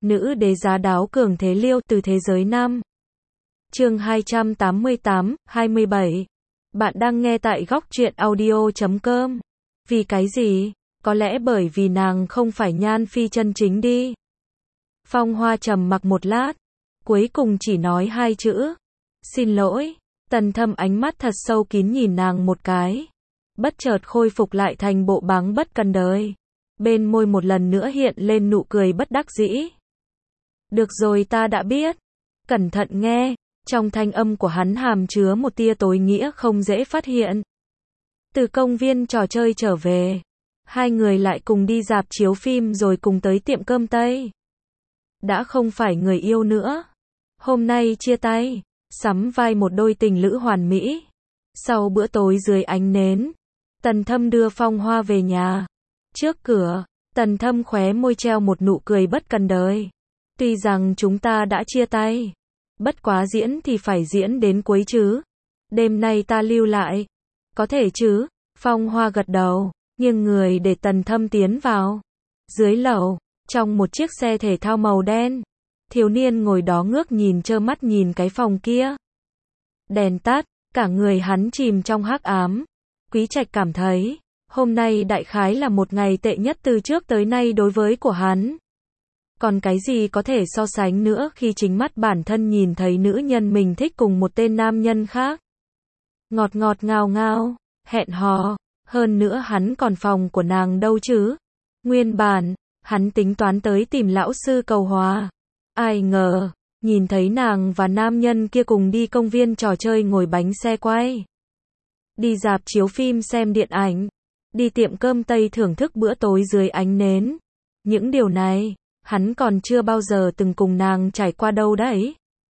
Nữ đế giá đáo cường thế liêu từ thế giới nam. Chương 288, 27. Bạn đang nghe tại góc truyện audio.com. Vì cái gì? Có lẽ bởi vì nàng không phải Nhan Phi chân chính đi. Phong Hoa trầm mặc một lát, cuối cùng chỉ nói hai chữ. Xin lỗi. Tần Thâm ánh mắt thật sâu kín nhìn nàng một cái. Bất chợt khôi phục lại thành bộ báng bất cần đời. Bên môi một lần nữa hiện lên nụ cười bất đắc dĩ. Được rồi, ta đã biết. Cẩn thận nghe, trong thanh âm của hắn hàm chứa một tia tối nghĩa không dễ phát hiện. Từ công viên trò chơi trở về, hai người lại cùng đi rạp chiếu phim rồi cùng tới tiệm cơm Tây. Đã không phải người yêu nữa. Hôm nay chia tay, sắm vai một đôi tình lữ hoàn mỹ. Sau bữa tối dưới ánh nến, Tần Thâm đưa Phong Hoa về nhà. Trước cửa, Tần Thâm khóe môi treo một nụ cười bất cần đời. Tuy rằng chúng ta đã chia tay, bất quá diễn thì phải diễn đến cuối chứ. Đêm nay ta lưu lại. Có thể chứ? Phong Hoa gật đầu, nghiêng người để Tần Thâm tiến vào. Dưới lầu, trong một chiếc xe thể thao màu đen, thiếu niên ngồi đó ngước nhìn trơ mắt nhìn cái phòng kia. Đèn tắt, cả người hắn chìm trong hắc ám. Quý Trạch cảm thấy, hôm nay đại khái là một ngày tệ nhất từ trước tới nay đối với của hắn. Còn cái gì có thể so sánh nữa khi chính mắt bản thân nhìn thấy nữ nhân mình thích cùng một tên nam nhân khác. Ngọt ngọt ngào ngào, hẹn hò, hơn nữa hắn còn phòng của nàng đâu chứ. Nguyên bản, hắn tính toán tới tìm lão sư cầu hòa. Ai ngờ, nhìn thấy nàng và nam nhân kia cùng đi công viên trò chơi ngồi bánh xe quay. Đi rạp chiếu phim xem điện ảnh. Đi tiệm cơm Tây thưởng thức bữa tối dưới ánh nến. Những điều này, hắn còn chưa bao giờ từng cùng nàng trải qua đâu đấy.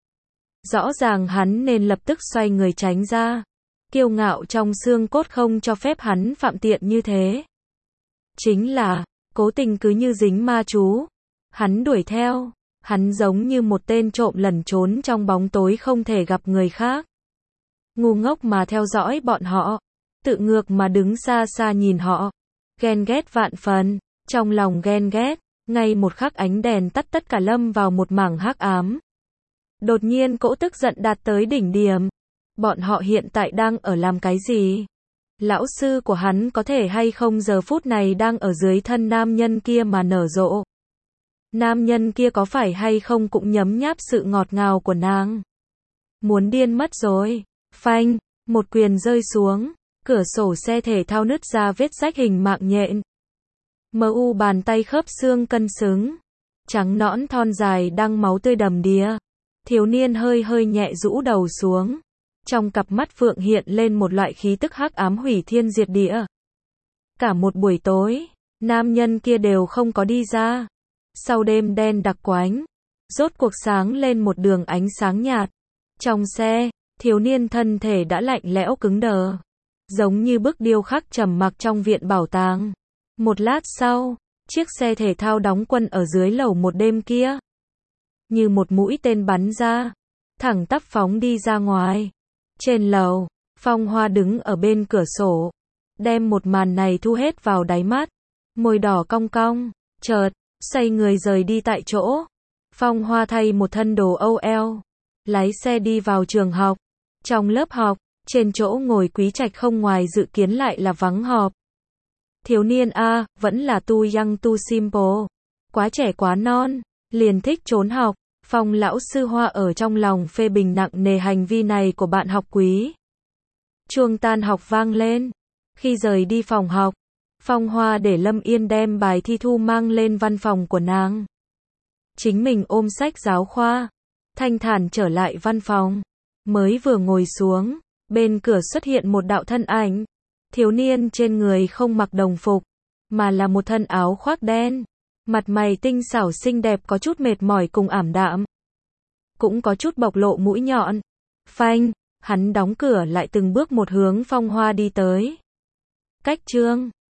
Rõ ràng hắn nên lập tức xoay người tránh ra. Kiêu ngạo trong xương cốt không cho phép hắn phạm tiện như thế. Chính là, cố tình cứ như dính ma chú. Hắn đuổi theo, hắn giống như một tên trộm lẩn trốn trong bóng tối không thể gặp người khác. Ngu ngốc mà theo dõi bọn họ, tự ngược mà đứng xa xa nhìn họ. Ghen ghét vạn phần, trong lòng ghen ghét. Ngay một khắc ánh đèn tắt tất cả lâm vào một mảng hắc ám. Đột nhiên cỗ tức giận đạt tới đỉnh điểm. Bọn họ hiện tại đang ở làm cái gì? Lão sư của hắn có thể hay không giờ phút này đang ở dưới thân nam nhân kia mà nở rộ? Nam nhân kia có phải hay không cũng nhấm nháp sự ngọt ngào của nàng? Muốn điên mất rồi. Phanh, một quyền rơi xuống. Cửa sổ xe thể thao nứt ra vết rách hình mạng nhện. MU bàn tay khớp xương cân xứng, trắng nõn thon dài đang máu tươi đầm đìa. Thiếu niên hơi hơi nhẹ rũ đầu xuống. Trong cặp mắt phượng hiện lên một loại khí tức hắc ám hủy thiên diệt địa. Cả một buổi tối, nam nhân kia đều không có đi ra. Sau đêm đen đặc quánh, rốt cuộc sáng lên một đường ánh sáng nhạt. Trong xe, thiếu niên thân thể đã lạnh lẽo cứng đờ, giống như bức điêu khắc trầm mặc trong viện bảo tàng. Một lát sau, chiếc xe thể thao đóng quân ở dưới lầu một đêm kia. Như một mũi tên bắn ra, thẳng tắp phóng đi ra ngoài. Trên lầu, Phong Hoa đứng ở bên cửa sổ, đem một màn này thu hết vào đáy mắt. Môi đỏ cong cong, chợt, xoay người rời đi tại chỗ. Phong Hoa thay một thân đồ OL, lái xe đi vào trường học. Trong lớp học, trên chỗ ngồi Quý Trạch không ngoài dự kiến lại là vắng họp. Thiếu niên a, vẫn là too young too simple. Quá trẻ quá non, liền thích trốn học. Phong lão sư Hoa ở trong lòng phê bình nặng nề hành vi này của bạn học Quý. Chuông tan học vang lên. Khi rời đi phòng học, Phong Hoa để Lâm Yên đem bài thi thu mang lên văn phòng của nàng. Chính mình ôm sách giáo khoa, thanh thản trở lại văn phòng. Mới vừa ngồi xuống, bên cửa xuất hiện một đạo thân ảnh. Thiếu niên trên người không mặc đồng phục, mà là một thân áo khoác đen. Mặt mày tinh xảo xinh đẹp có chút mệt mỏi cùng ảm đạm. Cũng có chút bộc lộ mũi nhọn. Phanh, hắn đóng cửa lại từng bước một hướng Phong Hoa đi tới. Cách chương